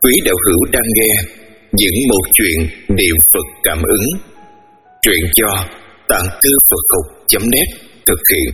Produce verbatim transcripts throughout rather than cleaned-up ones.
quý đạo hữu đang nghe những một chuyện niệm Phật cảm ứng. Truyện do Tạng Thư Phật Học chấm net thực hiện.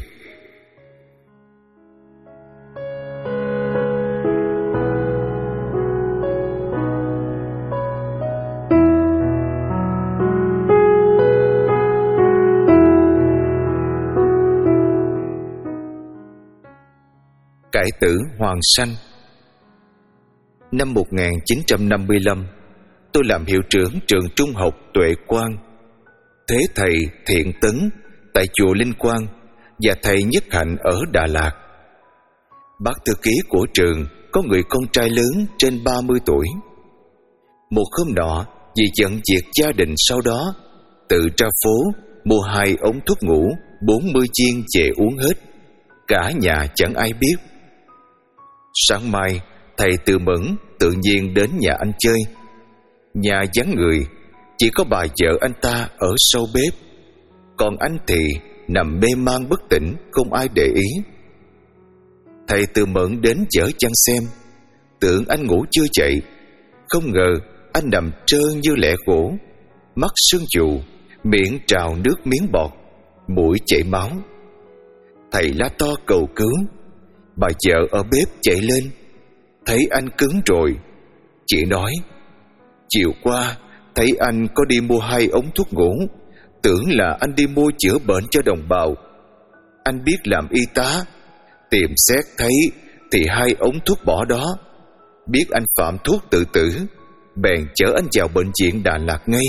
Cải tử Hoàng Sanh. Năm một nghìn chín trăm năm mươi lăm, tôi làm hiệu trưởng trường trung học Tuệ Quang, thế thầy Thiện Tấn tại chùa Linh Quang và thầy Nhất Hạnh ở Đà Lạt. Bác thư ký của trường có người con trai lớn trên ba mươi tuổi. Một hôm nọ, vì giận việc gia đình sau đó, tự ra phố mua hai ống thuốc ngủ bốn mươi viên về uống hết. Cả nhà chẳng ai biết. Sáng mai, thầy Từ Mẫn tự nhiên đến nhà anh chơi. Nhà vắng người, chỉ có bà vợ anh ta ở sau bếp, còn anh thì nằm mê man bất tỉnh, không ai để ý. Thầy Từ Mẫn đến dở chăn xem, tưởng anh ngủ chưa dậy. Không ngờ anh nằm trơ như lẻ gỗ, mắt sưng chù, miệng trào nước miếng bọt, mũi chảy máu. Thầy la to cầu cứu. Bà vợ ở bếp chạy lên, thấy anh cứng rồi. Chị nói, chiều qua thấy anh có đi mua hai ống thuốc ngủ, tưởng là anh đi mua chữa bệnh cho đồng bào. Anh biết làm y tá, tìm xét thấy thì hai ống thuốc bỏ đó. Biết anh phạm thuốc tự tử, bèn chở anh vào bệnh viện Đà Lạt ngay.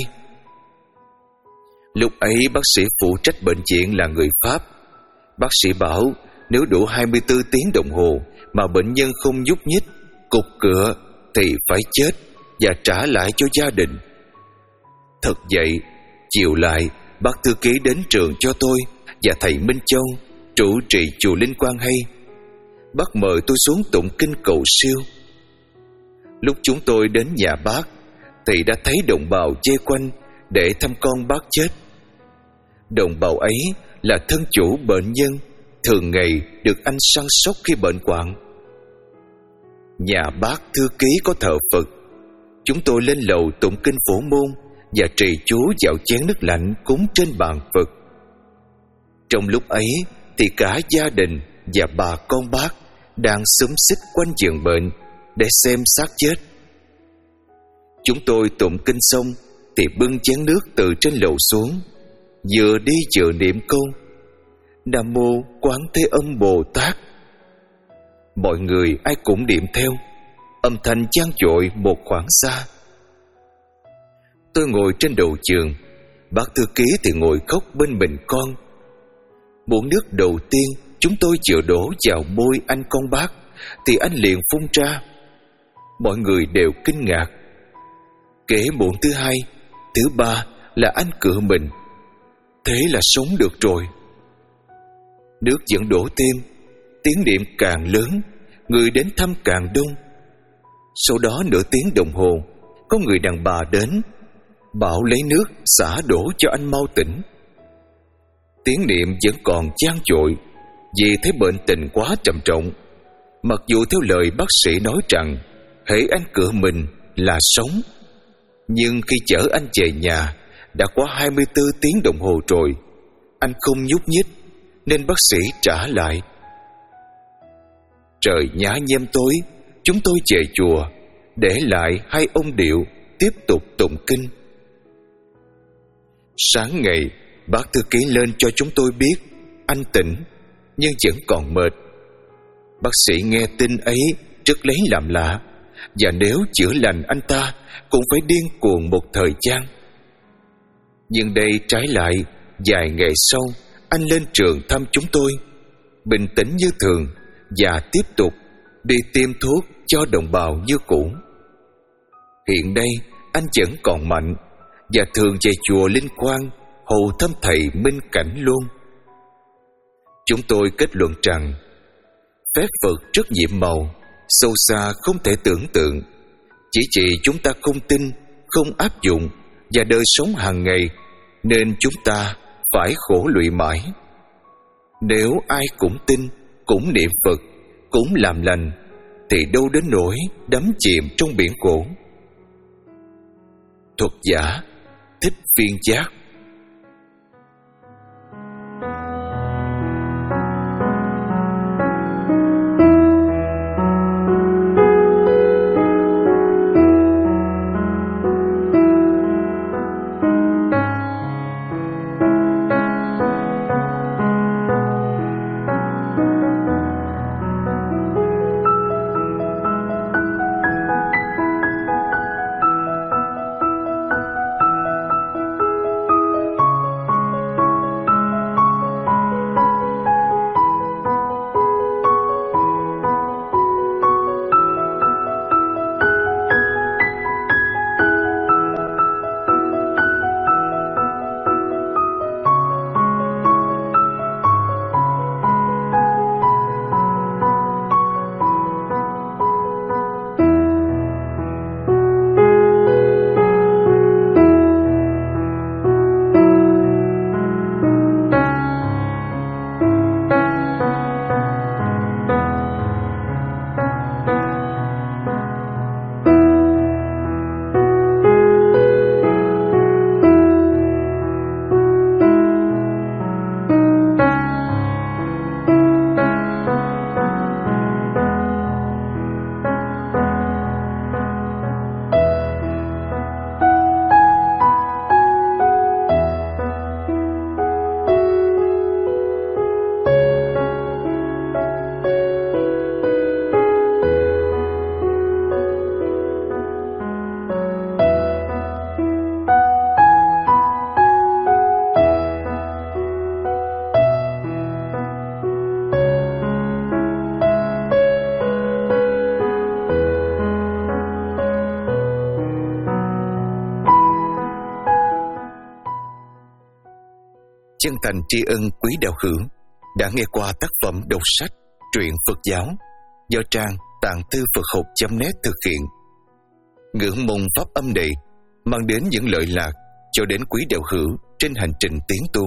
Lúc ấy bác sĩ phụ trách bệnh viện là người Pháp. Bác sĩ bảo nếu đủ hai mươi tư tiếng đồng hồ mà bệnh nhân không nhúc nhích, cục cựa thì phải chết và trả lại cho gia đình. Thật vậy, chiều lại bác thư ký đến trường cho tôi và thầy Minh Châu, trụ trì chùa Linh Quang hay. Bác mời tôi xuống tụng kinh cầu siêu. Lúc chúng tôi đến nhà bác thì đã thấy đồng bào vây quanh để thăm con bác chết. Đồng bào ấy là thân chủ bệnh nhân, thường ngày được anh săn sóc khi bệnh hoạn. Nhà bác thư ký có thờ Phật. Chúng tôi lên lầu tụng kinh Phổ Môn và trì chú vào chén nước lạnh cúng trên bàn Phật. Trong lúc ấy thì cả gia đình và bà con bác đang xúm xít quanh giường bệnh để xem xác chết. Chúng tôi tụng kinh xong thì bưng chén nước từ trên lầu xuống, vừa đi vừa niệm câu Nam Mô Quán Thế Âm Bồ Tát. Mọi người ai cũng niệm theo, âm thanh vang dội một khoảng xa. Tôi ngồi trên đầu giường, bác thư ký thì ngồi khóc bên mình con. Muỗng nước đầu tiên chúng tôi vừa đổ vào môi anh con bác thì anh liền phun ra. Mọi người đều kinh ngạc. Kể muỗng thứ hai, thứ ba là anh cựa mình. Thế là sống được rồi. Nước vẫn đổ thêm, tiếng niệm càng lớn, người đến thăm càng đông. Sau đó nửa tiếng đồng hồ, có người đàn bà đến, bảo lấy nước xả đổ cho anh mau tỉnh. Tiếng niệm vẫn còn vang dội, vì thấy bệnh tình quá trầm trọng. Mặc dù theo lời bác sĩ nói rằng hễ anh cựa mình là sống, nhưng khi chở anh về nhà đã quá hai mươi tư tiếng đồng hồ rồi, anh không nhúc nhích, nên bác sĩ trả lại. Trời nhá nhem tối, chúng tôi về chùa, để lại hai ông điệu tiếp tục tụng kinh. Sáng ngày, bác thư ký lên cho chúng tôi biết anh tỉnh, nhưng vẫn còn mệt. Bác sĩ nghe tin ấy rất lấy làm lạ, và nếu chữa lành anh ta cũng phải điên cuồng một thời gian. Nhưng đây trái lại, vài ngày sau anh lên trường thăm chúng tôi, bình tĩnh như thường và tiếp tục đi tiêm thuốc cho đồng bào như cũ. Hiện nay anh vẫn còn mạnh và thường về chùa Linh Quang hầu thăm thầy Minh Cảnh luôn. Chúng tôi kết luận rằng phép Phật rất nhiệm màu, sâu xa không thể tưởng tượng. Chỉ vì chúng ta không tin, không áp dụng và đời sống hàng ngày, nên chúng ta phải khổ lụy mãi. Nếu ai cũng tin, cũng niệm Phật, cũng làm lành, thì đâu đến nỗi đắm chìm trong biển khổ. Thuật giả Thích Viên Giác. Chân thành tri ân quý đạo hữu đã nghe qua tác phẩm đọc sách truyện Phật giáo do trang tạng thư Phật học chấm net thực hiện. Ngưỡng mong pháp âm này mang đến những lợi lạc cho đến quý đạo hữu trên hành trình tiến tu.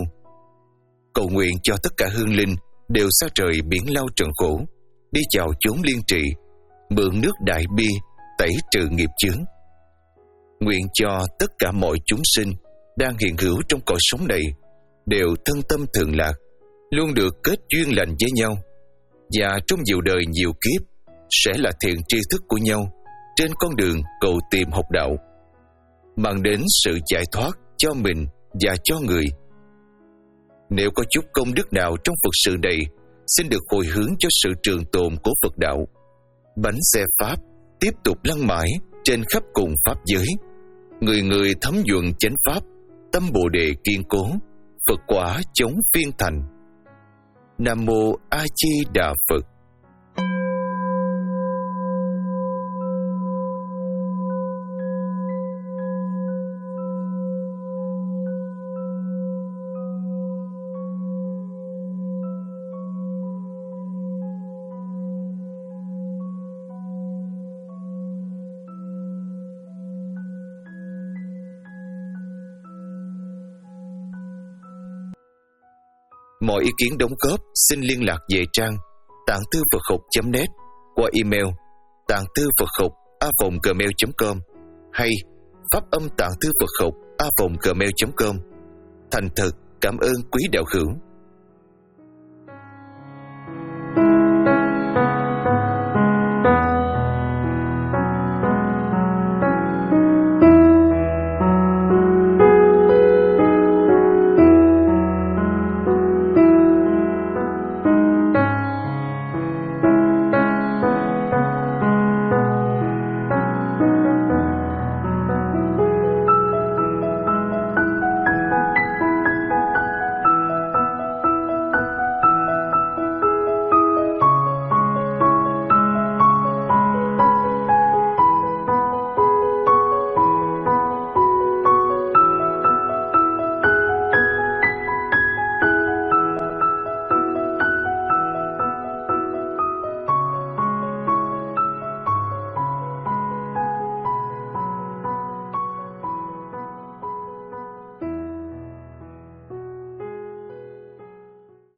Cầu nguyện cho tất cả hương linh đều xa trời biển lao trần khổ, đi chào chốn liên trị, mượn nước đại bi tẩy trừ nghiệp chướng. Nguyện cho tất cả mọi chúng sinh đang hiện hữu trong cõi sống này đều thân tâm thường lạc, luôn được kết duyên lành với nhau, và trong nhiều đời nhiều kiếp sẽ là thiện tri thức của nhau trên con đường cầu tìm học đạo, mang đến sự giải thoát cho mình và cho người. Nếu có chút công đức nào trong Phật sự này, xin được hồi hướng cho sự trường tồn của Phật đạo. Bánh xe Pháp tiếp tục lăn mãi trên khắp cùng Pháp giới, người người thấm nhuận chánh Pháp, tâm Bồ Đề kiên cố, Phật quả chống phiên thành. Nam Mô A Di Đà Phật. Mọi ý kiến đóng góp xin liên lạc về trang tạng thư Phật học chấm net qua email tạng thư Phật học a còng gmail chấm com hay pháp âm tạng thư Phật học a còng gmail chấm com. Thành thật cảm ơn quý đạo hữu.